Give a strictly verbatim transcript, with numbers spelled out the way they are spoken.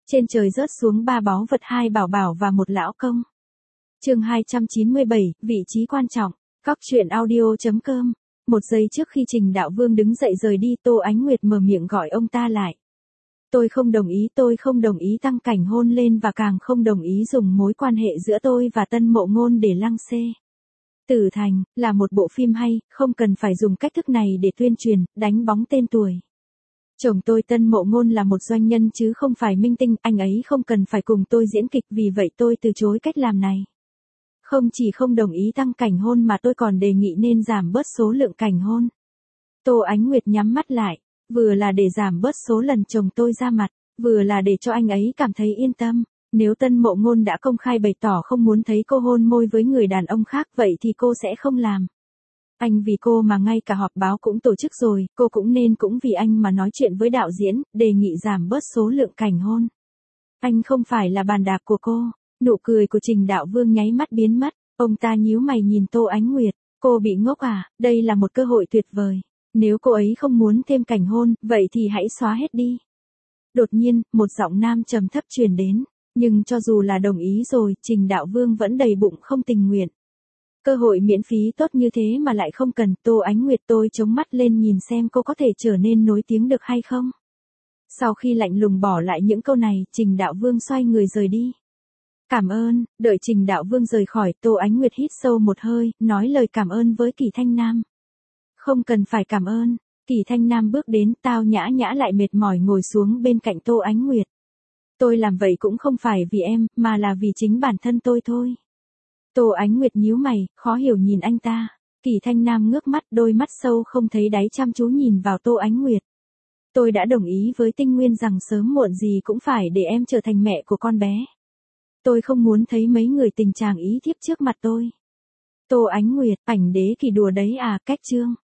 Trên trời rớt xuống ba báu vật, hai bảo bảo và một lão công. Chương hai trăm chín mươi bảy, vị trí quan trọng. Góc truyện audio chấm com. Một giây trước khi Trình Đạo Vương đứng dậy rời đi, Tô Ánh Nguyệt mở miệng gọi ông ta lại. Tôi không đồng ý, tôi không đồng ý tăng cảnh hôn lên và càng không đồng ý dùng mối quan hệ giữa tôi và Tân Mộ Ngôn để lăng xê. Tử Thành là một bộ phim hay, không cần phải dùng cách thức này để tuyên truyền, đánh bóng tên tuổi. Chồng tôi Tân Mộ Ngôn là một doanh nhân chứ không phải minh tinh, anh ấy không cần phải cùng tôi diễn kịch, vì vậy tôi từ chối cách làm này. Không chỉ không đồng ý tăng cảnh hôn mà tôi còn đề nghị nên giảm bớt số lượng cảnh hôn. Tô Ánh Nguyệt nhắm mắt lại, vừa là để giảm bớt số lần chồng tôi ra mặt, vừa là để cho anh ấy cảm thấy yên tâm. Nếu Tân Mộ Ngôn đã công khai bày tỏ không muốn thấy cô hôn môi với người đàn ông khác, vậy thì cô sẽ không làm. Anh vì cô mà ngay cả họp báo cũng tổ chức rồi, cô cũng nên cũng vì anh mà nói chuyện với đạo diễn, đề nghị giảm bớt số lượng cảnh hôn. Anh không phải là bàn đạp của cô. Nụ cười của Trình Đạo Vương nháy mắt biến mất, ông ta nhíu mày nhìn Tô Ánh Nguyệt, cô bị ngốc à, đây là một cơ hội tuyệt vời. Nếu cô ấy không muốn thêm cảnh hôn, vậy thì hãy xóa hết đi. Đột nhiên, một giọng nam trầm thấp truyền đến, nhưng cho dù là đồng ý rồi, Trình Đạo Vương vẫn đầy bụng không tình nguyện. Cơ hội miễn phí tốt như thế mà lại không cần. Tô Ánh Nguyệt, tôi chống mắt lên nhìn xem cô có thể trở nên nổi tiếng được hay không. Sau khi lạnh lùng bỏ lại những câu này, Trình Đạo Vương xoay người rời đi. Cảm ơn. Đợi Trình Đạo Vương rời khỏi, Tô Ánh Nguyệt hít sâu một hơi, nói lời cảm ơn với Kỳ Thanh Nam. Không cần phải cảm ơn. Kỳ Thanh Nam bước đến, tao nhã nhã lại mệt mỏi ngồi xuống bên cạnh Tô Ánh Nguyệt. Tôi làm vậy cũng không phải vì em, mà là vì chính bản thân tôi thôi. Tô Ánh Nguyệt nhíu mày, khó hiểu nhìn anh ta. Kỳ Thanh Nam ngước mắt, đôi mắt sâu không thấy đáy chăm chú nhìn vào Tô Ánh Nguyệt. Tôi đã đồng ý với Tinh Nguyên rằng sớm muộn gì cũng phải để em trở thành mẹ của con bé. Tôi không muốn thấy mấy người tình chàng ý thiếp trước mặt tôi. Tô Ánh Nguyệt, ảnh đế Kỳ đùa đấy à, cách chương.